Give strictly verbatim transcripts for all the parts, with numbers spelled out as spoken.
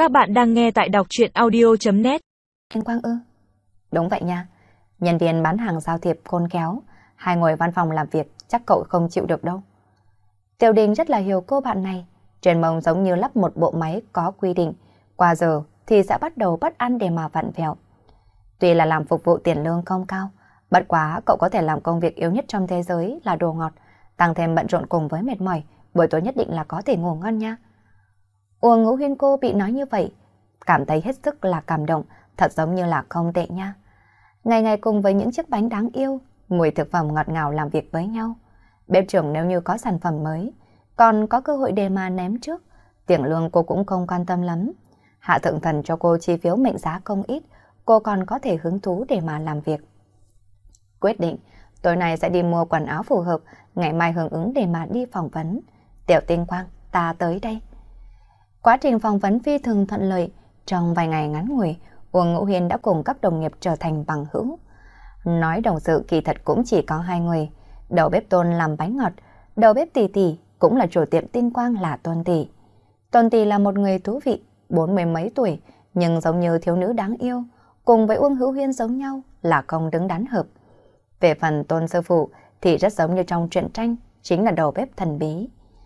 Các bạn đang nghe tại đọc truyện audio net. Anh Quang ư? Đúng vậy nha. Nhân viên bán hàng giao thiệp khôn khéo, hai ngồi văn phòng làm việc chắc cậu không chịu được đâu. Tiểu Đình rất là hiểu cô bạn này. Trên mông giống như lắp một bộ máy có quy định. Qua giờ thì sẽ bắt đầu bất ăn để mà vặn vẹo. Tuy là làm phục vụ tiền lương không cao, bất quá cậu có thể làm công việc yếu nhất trong thế giới là đồ ngọt, tăng thêm bận rộn cùng với mệt mỏi, buổi tối nhất định là có thể ngủ ngon nha. Uông Ngũ Huyên cô bị nói như vậy, cảm thấy hết sức là cảm động, thật giống như là không tệ nha. Ngày ngày cùng với những chiếc bánh đáng yêu, mùi thực phẩm ngọt ngào làm việc với nhau. Bếp trưởng nếu như có sản phẩm mới, còn có cơ hội để mà ném trước, tiền lương cô cũng không quan tâm lắm. Hạ thượng thần cho cô chi phiếu mệnh giá không ít, cô còn có thể hứng thú để mà làm việc. Quyết định, tối nay sẽ đi mua quần áo phù hợp, ngày mai hưởng ứng để mà đi phỏng vấn. Tiểu Tinh Quang, ta tới đây. Quá trình phỏng vấn phi thường thuận lợi, trong vài ngày ngắn ngủi, Uông Ngũ Hiên đã cùng các đồng nghiệp trở thành bằng hữu. Nói đồng sự kỳ thật cũng chỉ có hai người, đầu bếp Tôn làm bánh ngọt, đầu bếp Tỷ Tỷ cũng là chủ tiệm Tinh Quang là Tôn Tỷ. Tôn Tỷ là một người thú vị, bốn mươi mấy tuổi, nhưng giống như thiếu nữ đáng yêu, cùng với Uông Hữu Huyên giống nhau là không đứng đắn hợp. Về phần Tôn sư phụ thì rất giống như trong truyện tranh, chính là đầu bếp thần bí.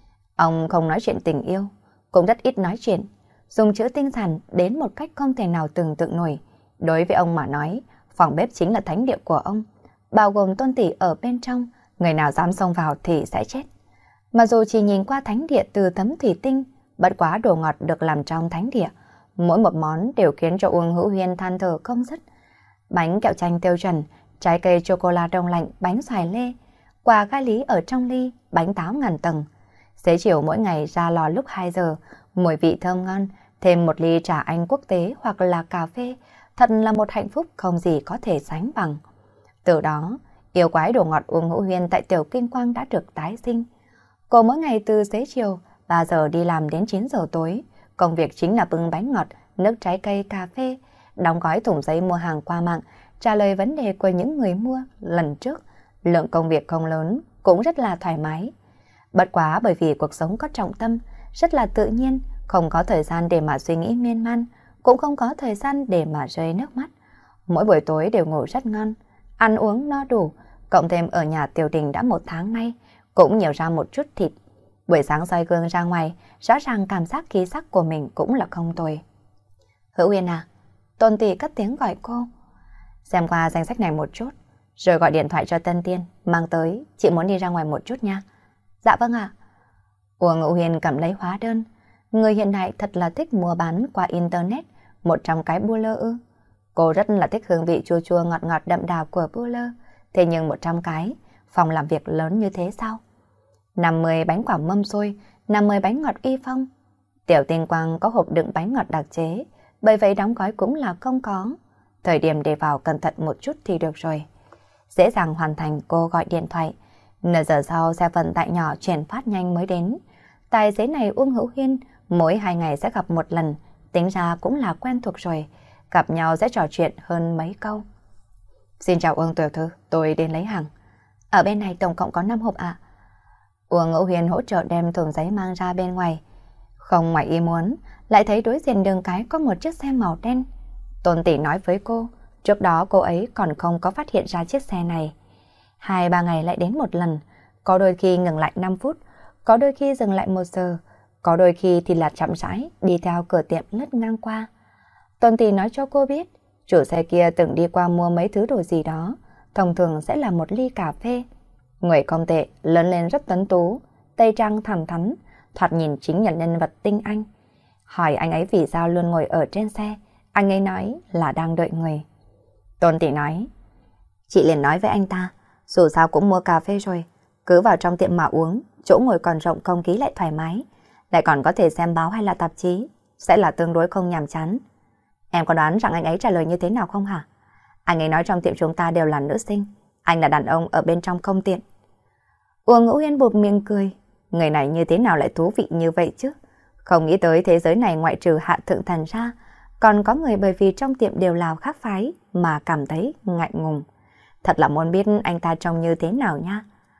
Ông không nói chuyện tình yêu, cũng rất ít nói chuyện, dùng chữ tinh thần đến một cách không thể nào tưởng tượng nổi. Đối với ông mà nói, phòng bếp chính là thánh địa của ông, bao gồm Tôn Tỷ ở bên trong, người nào dám xông vào thì sẽ chết. Mà dù chỉ nhìn qua thánh địa từ tấm thủy tinh, bất quá đồ ngọt được làm trong thánh địa, mỗi một món đều khiến cho Uông Hữu Huyên than thở không dứt. Bánh kẹo chanh tiêu chuẩn, trái cây chocolate đông lạnh, bánh xoài lê, quà gai lý ở trong ly, bánh táo ngàn tầng. Xế chiều mỗi ngày ra lò lúc hai giờ, mùi vị thơm ngon, thêm một ly trà Anh quốc tế hoặc là cà phê, thật là một hạnh phúc không gì có thể sánh bằng. Từ đó, yêu quái đồ ngọt Uông Hữu Huyên tại Tiểu Kinh Quang đã được tái sinh. Cô mỗi ngày từ xế chiều ba giờ đi làm đến chín giờ tối, công việc chính là bưng bánh ngọt, nước trái cây, cà phê, đóng gói thùng giấy mua hàng qua mạng, trả lời vấn đề của những người mua lần trước. Lượng công việc không lớn, cũng rất là thoải mái. Bất quá bởi vì cuộc sống có trọng tâm, rất là tự nhiên, không có thời gian để mà suy nghĩ miên man, cũng không có thời gian để mà rơi nước mắt. Mỗi buổi tối đều ngủ rất ngon, ăn uống no đủ, cộng thêm ở nhà Tiểu Đình đã một tháng nay, cũng nhiều ra một chút thịt. Buổi sáng soi gương ra ngoài, rõ ràng cảm giác khí sắc của mình cũng là không tồi. Hữu Uyên à, Tôn Tỷ cất tiếng gọi cô. Xem qua danh sách này một chút, rồi gọi điện thoại cho Tân Tiên, mang tới, chị muốn đi ra ngoài một chút nha. Dạ vâng ạ. Uông Ngũ Hiên cầm lấy hóa đơn. Người hiện đại thật là thích mua bán qua Internet, một trăm cái bua lơ ư. Cô rất là thích hương vị chua chua ngọt ngọt đậm đà của bua lơ. Thế nhưng một trăm cái, phòng làm việc lớn như thế sao? năm mươi bánh quả mâm xôi, năm mươi bánh ngọt uy phong. Tiểu Tinh Quang có hộp đựng bánh ngọt đặc chế, bởi vậy đóng gói cũng là không có. Thời điểm để vào cẩn thận một chút thì được rồi. Dễ dàng hoàn thành, cô gọi điện thoại. Nửa giờ sau xe vận tải nhỏ chuyển phát nhanh mới đến. Tài xế này Uông Hữu Huyên mỗi hai ngày sẽ gặp một lần, tính ra cũng là quen thuộc rồi. Gặp nhau sẽ trò chuyện hơn mấy câu. Xin chào Uông tiểu thư, tôi đến lấy hàng. Ở bên này tổng cộng có năm hộp ạ. Uông Hữu Huyên hỗ trợ đem thùng giấy mang ra bên ngoài. Không ngoài ý muốn, lại thấy đối diện đường cái có một chiếc xe màu đen. Tôn Tỷ nói với cô, trước đó cô ấy còn không có phát hiện ra chiếc xe này. Hai ba ngày lại đến một lần, có đôi khi ngừng lại năm phút, có đôi khi dừng lại một giờ, có đôi khi thì là chậm rãi đi theo cửa tiệm lướt ngang qua. Tôn Tỷ nói cho cô biết, chủ xe kia từng đi qua mua mấy thứ đồ gì đó, thông thường sẽ là một ly cà phê. Người không tệ, lớn lên rất tuấn tú, tây trang thẳng thắn, thoạt nhìn chính là nhân vật tinh anh. Hỏi anh ấy vì sao luôn ngồi ở trên xe, anh ấy nói là đang đợi người. Tôn Tỷ nói, chị liền nói với anh ta, dù sao cũng mua cà phê rồi, cứ vào trong tiệm mà uống, chỗ ngồi còn rộng, không khí lại thoải mái, lại còn có thể xem báo hay là tạp chí, sẽ là tương đối không nhàm chán. Em có đoán rằng anh ấy trả lời như thế nào không hả? Anh ấy nói trong tiệm chúng ta đều là nữ sinh, anh là đàn ông ở bên trong không tiện. Uông Ngũ Hiên bụt miệng cười, người này như thế nào lại thú vị như vậy chứ? Không nghĩ tới thế giới này ngoại trừ Hạ Thượng Thần ra, còn có người bởi vì trong tiệm đều là khác phái mà cảm thấy ngại ngùng. Thật là muốn biết anh ta trông như thế nào nha.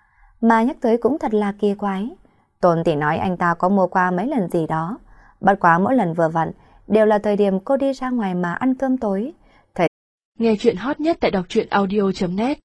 Mà nhắc tới cũng thật là kỳ quái. Tôn Tỷ nói anh ta có mua qua mấy lần gì đó, bất quá mỗi lần vừa vặn đều là thời điểm cô đi ra ngoài mà ăn cơm tối. Nghe chuyện hot nhất tại đọc truyện audio chấm net